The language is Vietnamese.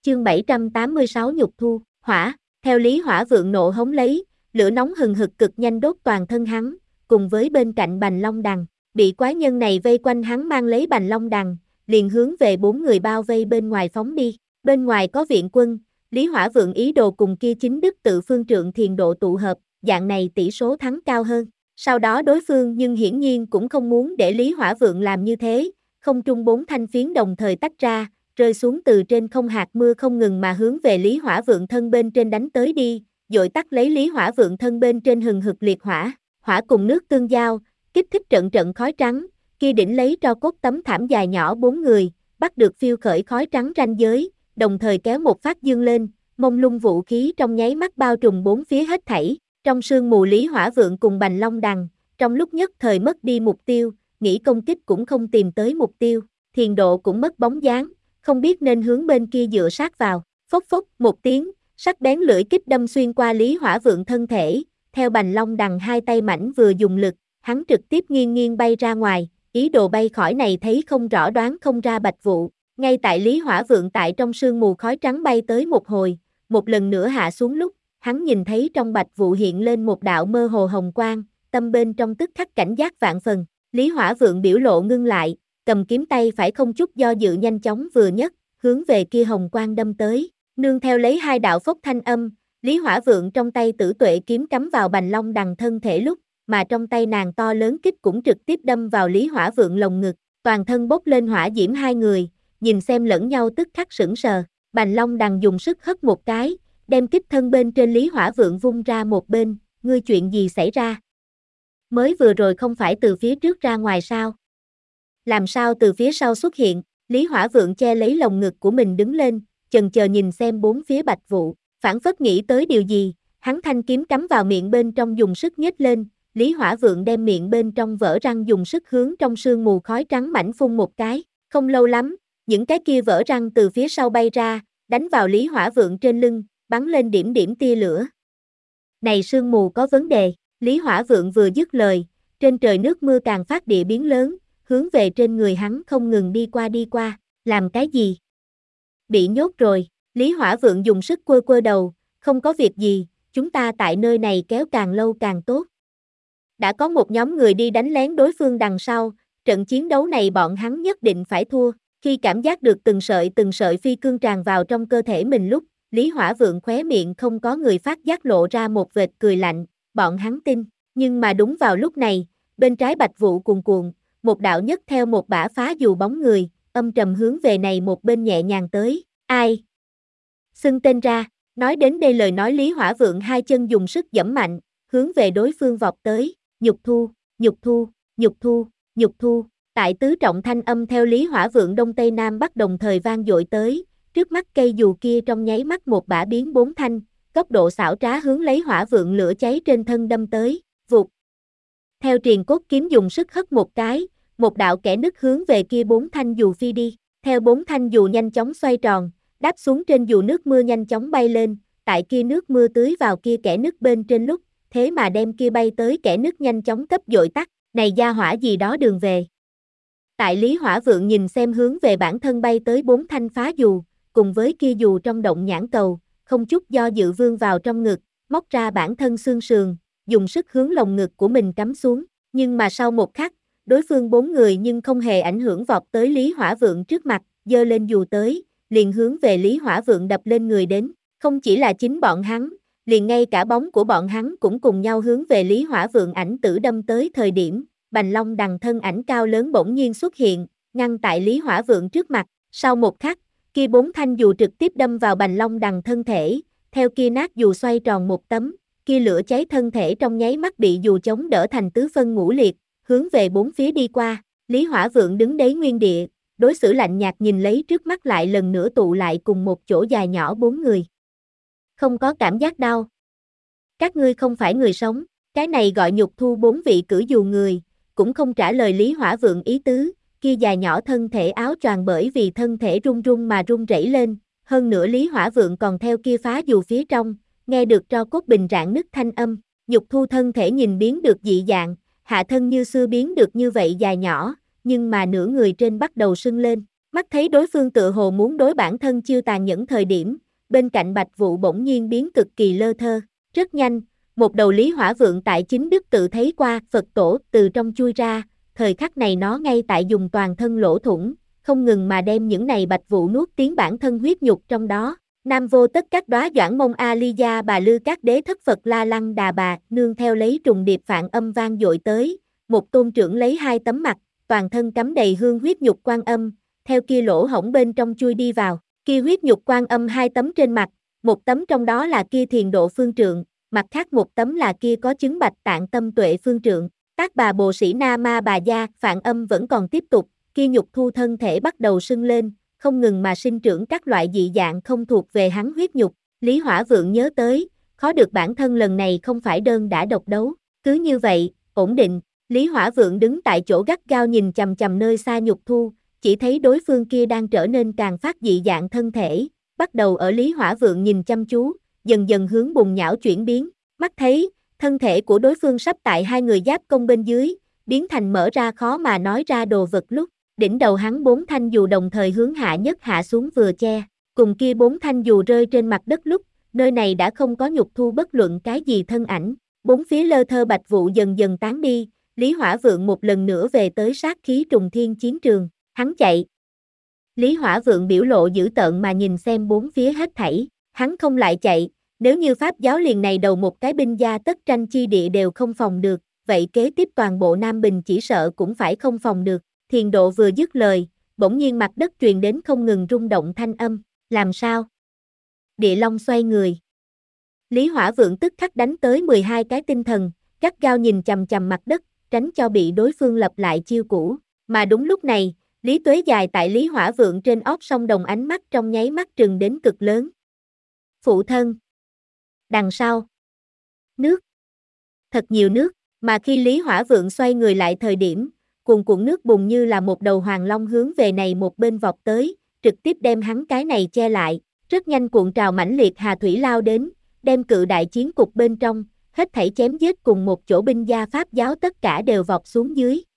Chương 786 nhục thu, hỏa, theo Lý Hỏa Vượng nộ hống lấy, lửa nóng hừng hực cực nhanh đốt toàn thân hắn, cùng với bên cạnh Bành Long Đằng, bị quái nhân này vây quanh hắn mang lấy Bành Long Đằng, liền hướng về 4 người bao vây bên ngoài phóng đi, bên ngoài có viện quân, Lý Hỏa Vượng ý đồ cùng kia chính đức tự phương trượng thiền độ tụ hợp, dạng này tỷ số thắng cao hơn, sau đó đối phương nhưng hiển nhiên cũng không muốn để Lý Hỏa Vượng làm như thế, không trung 4 thanh phiến đồng thời tách ra, rơi xuống từ trên không hạt mưa không ngừng mà hướng về Lý Hỏa Vượng thân bên trên đánh tới đi, dội tắt lấy Lý Hỏa Vượng thân bên trên hừng hực liệt hỏa, hỏa cùng nước tương giao, kích thích trận trận khói trắng, kia đỉnh lấy tro cốt tấm thảm dài nhỏ 4 người, bắt được phiêu khởi khói trắng ranh giới, đồng thời kéo một phát dương lên, mông lung vũ khí trong nháy mắt bao trùm 4 phía hết thảy, trong sương mù Lý Hỏa Vượng cùng Bành Long Đằng, trong lúc nhất thời mất đi mục tiêu, nghĩ công kích cũng không tìm tới mục tiêu, thiền độ cũng mất bóng dáng, không biết nên hướng bên kia dựa sát vào, phốc phốc một tiếng, sắc bén lưỡi kích đâm xuyên qua Lý Hỏa Vượng thân thể, theo Bành Long Đằng hai tay mảnh vừa dùng lực, hắn trực tiếp nghiêng nghiêng bay ra ngoài, ý đồ bay khỏi này thấy không rõ đoán không ra bạch vụ, ngay tại Lý Hỏa Vượng tại trong sương mù khói trắng bay tới một hồi, một lần nữa hạ xuống lúc, hắn nhìn thấy trong bạch vụ hiện lên một đạo mơ hồ hồng quang, tâm bên trong tức khắc cảnh giác vạn phần, Lý Hỏa Vượng biểu lộ ngưng lại, cầm kiếm tay phải không chút do dự nhanh chóng vừa nhấc, hướng về kia hồng quang đâm tới, nương theo lấy hai đạo phốc thanh âm, Lý Hỏa Vượng trong tay tử tuệ kiếm cắm vào Bành Long Đằng thân thể lúc, mà trong tay nàng to lớn kích cũng trực tiếp đâm vào Lý Hỏa Vượng lồng ngực, toàn thân bốc lên hỏa diễm hai người, nhìn xem lẫn nhau tức khắc sững sờ, Bành Long Đằng dùng sức hất một cái, đem kích thân bên trên Lý Hỏa Vượng vung ra một bên, ngươi chuyện gì xảy ra? Mới vừa rồi không phải từ phía trước ra ngoài sao? Làm sao từ phía sau xuất hiện? Lý Hỏa Vượng che lấy lồng ngực của mình đứng lên, chần chờ nhìn xem bốn phía bạch vụ, phảng phất nghĩ tới điều gì, hắn thanh kiếm cắm vào miệng bên trong dùng sức nhếch lên, Lý Hỏa Vượng đem miệng bên trong vỡ răng dùng sức hướng trong sương mù khói trắng mảnh phun một cái, không lâu lắm, những cái kia vỡ răng từ phía sau bay ra, đánh vào Lý Hỏa Vượng trên lưng, bắn lên điểm điểm tia lửa. Này sương mù có vấn đề, Lý Hỏa Vượng vừa dứt lời, trên trời nước mưa càng phát địa biến lớn, hướng về trên người hắn không ngừng đi qua, làm cái gì? Bị nhốt rồi, Lý Hỏa Vượng dùng sức quơ quơ đầu, không có việc gì, chúng ta tại nơi này kéo càng lâu càng tốt. Đã có một nhóm người đi đánh lén đối phương đằng sau, trận chiến đấu này bọn hắn nhất định phải thua, khi cảm giác được từng sợi phi cương tràn vào trong cơ thể mình lúc, Lý Hỏa Vượng khóe miệng không có người phát giác lộ ra một vệt cười lạnh, bọn hắn tin, nhưng mà đúng vào lúc này, bên trái bạch vụ cuồn cuộn, một đạo nhất theo một bả phá dù bóng người, âm trầm hướng về này một bên nhẹ nhàng tới, ai? Xưng tên ra, nói đến đây lời nói Lý Hỏa Vượng hai chân dùng sức giẫm mạnh, hướng về đối phương vọt tới, nhục thu, nhục thu, nhục thu, nhục thu, tại tứ trọng thanh âm theo Lý Hỏa Vượng đông tây nam bắc đồng thời vang dội tới, trước mắt cây dù kia trong nháy mắt một bả biến bốn thanh, tốc độ xảo trá hướng lấy Hỏa Vượng lửa cháy trên thân đâm tới, vụt. Theo triền cốt kiếm dùng sức hất một cái, một đạo kẽ nứt hướng về kia bốn thanh dù phi đi, theo bốn thanh dù nhanh chóng xoay tròn, đáp xuống trên dù nước mưa nhanh chóng bay lên, tại kia nước mưa tưới vào kia kẽ nứt bên trên lúc, thế mà đem kia bay tới kẽ nứt nhanh chóng cấp dội tắt, này gia hỏa gì đó đường về. Tại Lý Hỏa Vượng nhìn xem hướng về bản thân bay tới bốn thanh phá dù, cùng với kia dù trong động nhãn cầu, không chút do dự vương vào trong ngực, móc ra bản thân xương sườn, dùng sức hướng lồng ngực của mình cắm xuống, nhưng mà sau một khắc, đối phương bốn người nhưng không hề ảnh hưởng vọt tới Lý Hỏa Vượng trước mặt, giơ lên dù tới, liền hướng về Lý Hỏa Vượng đập lên người đến, không chỉ là chính bọn hắn, liền ngay cả bóng của bọn hắn cũng cùng nhau hướng về Lý Hỏa Vượng ảnh tử đâm tới thời điểm, Bành Long Đằng thân ảnh cao lớn bỗng nhiên xuất hiện, ngăn tại Lý Hỏa Vượng trước mặt, sau một khắc, kia bốn thanh dù trực tiếp đâm vào Bành Long Đằng thân thể, theo kia nát dù xoay tròn một tấm, kia lửa cháy thân thể trong nháy mắt bị dù chống đỡ thành tứ phân ngũ liệt, hướng về bốn phía đi qua, Lý Hỏa Vượng đứng đấy nguyên địa, đối xử lạnh nhạt nhìn lấy trước mắt lại lần nữa tụ lại cùng một chỗ dài nhỏ bốn người. Không có cảm giác đau. Các ngươi không phải người sống, cái này gọi nhục thu bốn vị cử dù người, cũng không trả lời Lý Hỏa Vượng ý tứ, kia dài nhỏ thân thể áo choàng bởi vì thân thể run run mà run rẩy lên, hơn nữa Lý Hỏa Vượng còn theo kia phá dù phía trong, nghe được tro cốt bình rạn nứt thanh âm, nhục thu thân thể nhìn biến được dị dạng, hạ thân như xưa biến được như vậy dài nhỏ, nhưng mà nửa người trên bắt đầu sưng lên, Mắt thấy đối phương tựa hồ muốn đối bản thân chiêu tàn nhẫn thời điểm, bên cạnh Bạch Vũ bỗng nhiên biến cực kỳ lơ thơ. Rất nhanh, một đầu Lý Hỏa Vượng tại chính đức tự thấy qua Phật tổ từ trong chui ra, thời khắc này nó ngay tại dùng toàn thân lỗ thủng, không ngừng mà đem những này Bạch Vũ nuốt tiếng bản thân huyết nhục trong đó. Nam vô tất các đóa doãn mông a ly gia bà lư các đế thất Phật la lăng đà bà, nương theo lấy trùng điệp phạn âm vang dội tới, một tôn trưởng lấy hai tấm mặt, toàn thân cắm đầy hương huyết nhục quan âm, theo kia lỗ hổng bên trong chui đi vào, kia huyết nhục quan âm hai tấm trên mặt, một tấm trong đó là kia thiền độ phương trượng, mặt khác một tấm là kia có chứng bạch tạng tâm tuệ phương trượng. Các bà bồ sĩ na ma bà gia, phạn âm vẫn còn tiếp tục, kia nhục thu thân thể bắt đầu sưng lên, không ngừng mà sinh trưởng các loại dị dạng không thuộc về hắn huyết nhục. Lý Hỏa Vượng nhớ tới, khó được bản thân lần này không phải đơn đã độc đấu, cứ như vậy, ổn định, Lý Hỏa Vượng đứng tại chỗ gắt gao nhìn chằm chằm nơi xa nhục thu, chỉ thấy đối phương kia đang trở nên càng phát dị dạng thân thể, bắt đầu ở Lý Hỏa Vượng nhìn chăm chú, dần dần hướng bùn nhão chuyển biến, mắt thấy, thân thể của đối phương sắp tại hai người giáp công bên dưới, biến thành mở ra khó mà nói ra đồ vật lúc, đỉnh đầu hắn bốn thanh dù đồng thời hướng hạ nhất hạ xuống vừa che, cùng kia bốn thanh dù rơi trên mặt đất lúc, nơi này đã không có nhục thu bất luận cái gì thân ảnh, bốn phía lơ thơ bạch vụ dần dần tán đi, Lý Hỏa Vượng một lần nữa về tới sát khí trùng thiên chiến trường, hắn chạy. Lý Hỏa Vượng biểu lộ dữ tợn mà nhìn xem bốn phía hết thảy, hắn không lại chạy, nếu như Pháp giáo liền này đầu một cái binh gia tất tranh chi địa đều không phòng được, vậy kế tiếp toàn bộ Nam Bình chỉ sợ cũng phải không phòng được. Thiền độ vừa dứt lời, bỗng nhiên mặt đất truyền đến không ngừng rung động thanh âm, làm sao? Địa Long xoay người. Lý Hỏa Vượng tức khắc đánh tới 12 cái tinh thần, gắt gao nhìn chằm chằm mặt đất, tránh cho bị đối phương lập lại chiêu cũ. Mà đúng lúc này, Lý Tuế dài tại Lý Hỏa Vượng trên óc song đồng ánh mắt trong nháy mắt trừng đến cực lớn. Phụ thân. Đằng sau. Nước. Thật nhiều nước, mà khi Lý Hỏa Vượng xoay người lại thời điểm, cuồn cuộn nước bùn như là một đầu hoàng long hướng về này một bên vọt tới, trực tiếp đem hắn cái này che lại, rất nhanh cuộn trào mãnh liệt hà thủy lao đến, đem cự đại chiến cục bên trong, hết thảy chém giết cùng một chỗ binh gia Pháp giáo tất cả đều vọt xuống dưới.